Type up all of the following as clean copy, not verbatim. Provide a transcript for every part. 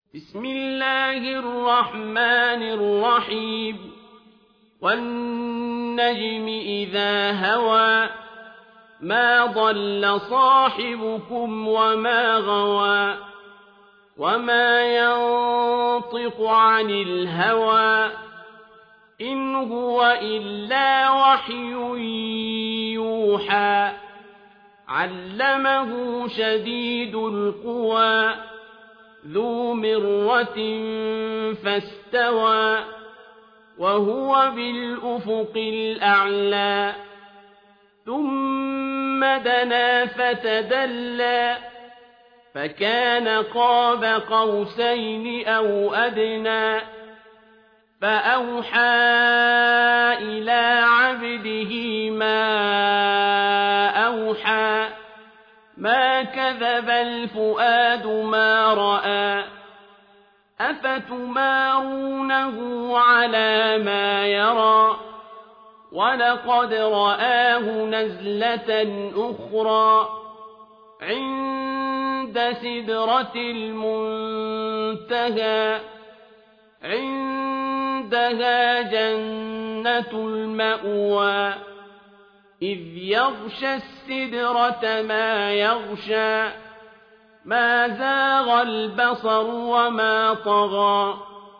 بسم الله الرحمن الرحيم والنجم إذا هوى ما ضل صاحبكم وما غوى وما ينطق عن الهوى إن هو إلا وحي يوحى علمه شديد القوى ذو مرة فاستوى وهو بالأفق الأعلى ثم دنا فتدلى فكان قاب قوسين أو أدنى فأوحى إلى عبده ما أوحى ما كذب الفؤاد ما رأى أفتمارونه على ما يرى ولقد رآه نزلة أخرى عند سدرة المنتهى عندها جنة المأوى إذ يغشى السدرة ما يغشى ما زاغ البصر وما طغى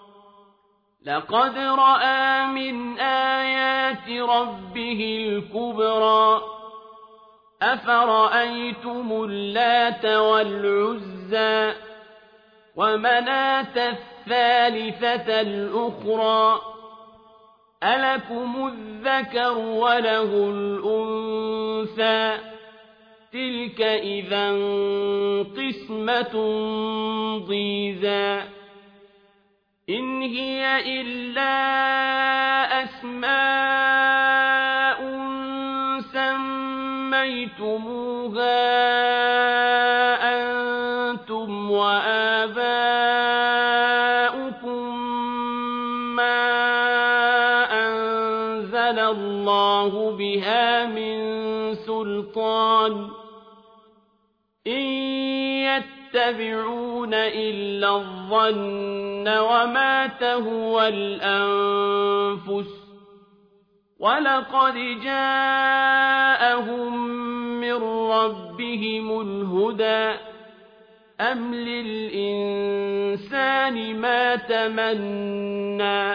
لقد رأى من آيات ربه الكبرى أفرأيتم اللات والعزى ومناة الثالثة الأخرى ألكم الذكر وله الأنثى تلك إذا قسمة ضيزى إن هي إلا أسماء سميتموها أنتم وآباؤكم ما أنزل الله بها من سلطان إن يتبعون إلا الظن وما تهوى الأنفس ولقد جاءهم من ربهم الهدى أم للإنسان ما تمنى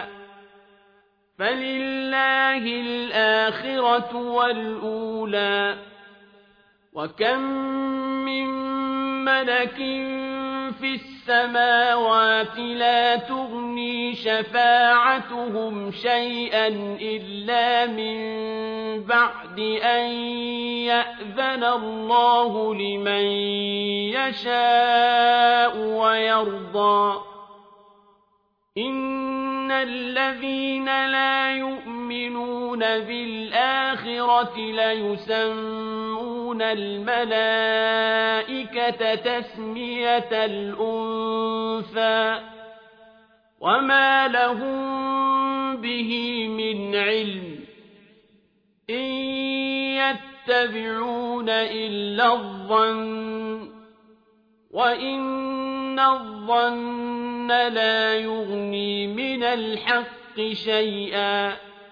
فلله الآخرة والأولى وكم من ملك في السماوات لا تغني شفاعتهم شيئا إلا من بعد أن يأذن الله لمن يشاء ويرضى إن الذين لا يؤمنون بالآخرة ليسمون الملائكة تسمية الأنثى وما لهم به من علم إن يتبعون إلا الظن وإن الظن لا يغني من الحق شيئا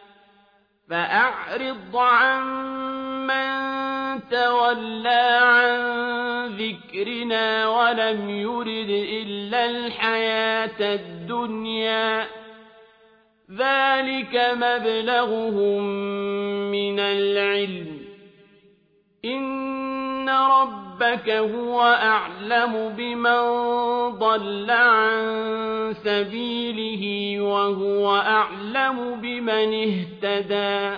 فأعرض عن من تولى عن ذكرنا ولم يرد إلا الحياة الدنيا ذلك مبلغهم من العلم إن ربك هو أعلم بمن ضل عن سبيله وهو أعلم بمن اهتدى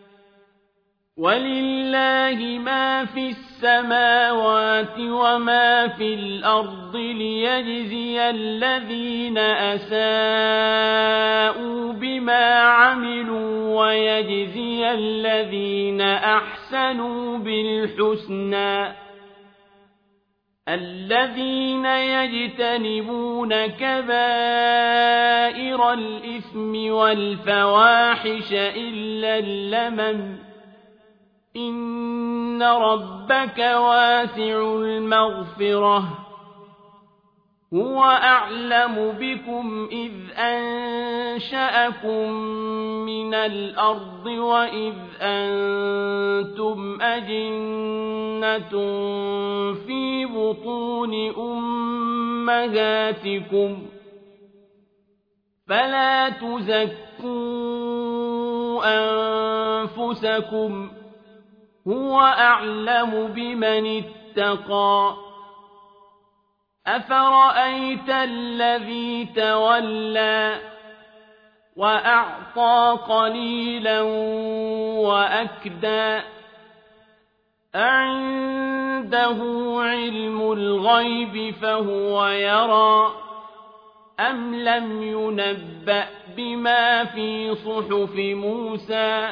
ولله ما في السماوات وما في الأرض ليجزي الذين أساءوا بما عملوا ويجزي الذين أحسنوا بالحسنى الذين يجتنبون كبائر الإثم والفواحش إلا اللمم إن ربك واسع المغفرة هو أعلم بكم إذ أنشأكم من الأرض وإذ أنتم أجنة في بطون أمهاتكم فلا تزكوا أنفسكم هو أعلم بمن اتقى أفرأيت الذي تولى وأعطى قليلا وأكدى أعنده علم الغيب فهو يرى أم لم ينبأ بما في صحف موسى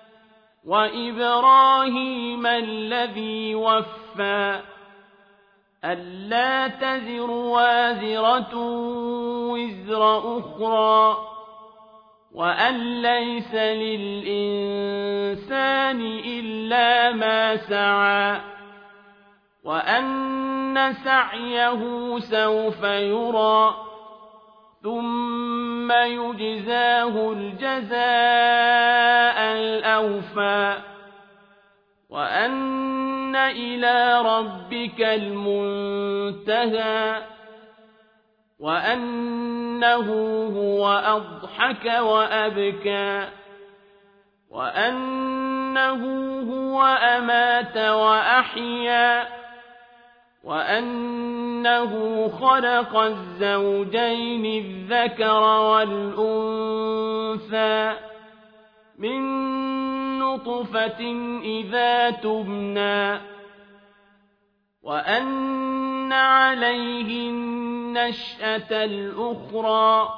وإبراهيم الذي وفى ألا تزر وازرة وزر أخرى وأن ليس للإنسان إلا ما سعى وأن سعيه سوف يرى ثم يجزاه الجزاء الأوفى وأن إلى ربك المنتهى وأنه هو أضحك وأبكى وأنه هو أمات وأحيا وأنه خلق الزوجين الذكر والأنثى من نطفة إذا تمنى وأن عليه النشأة الأخرى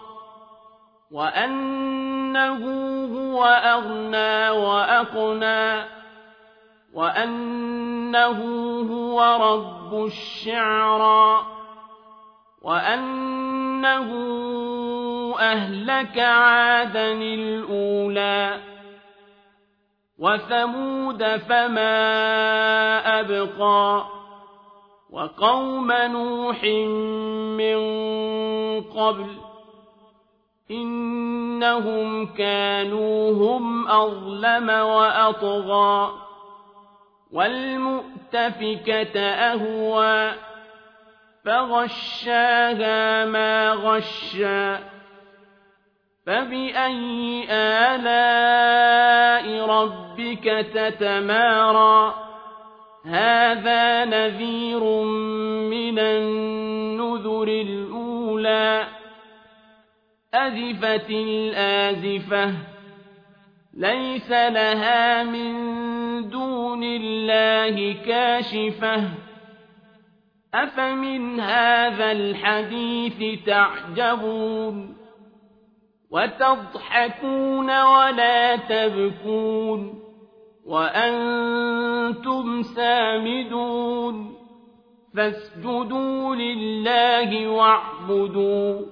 وأنه هو أغنى وأقنى وأنه هو رب الشعرى وأنه أهلك عادا الأولى وثمود فما أبقى وقوم نوح من قبل إنهم كانوا هم أظلم وأطغى والمؤتفكة أهوى فغشاها ما غشى فبأي آلاء ربك تتمارى هذا نذير من النذر الأولى أزفت الآزفة ليس لها من دون الله كاشفة أفمن هذا الحديث تعجبون وتضحكون ولا تبكون وأنتم سامدون فاسجدوا لله واعبدوا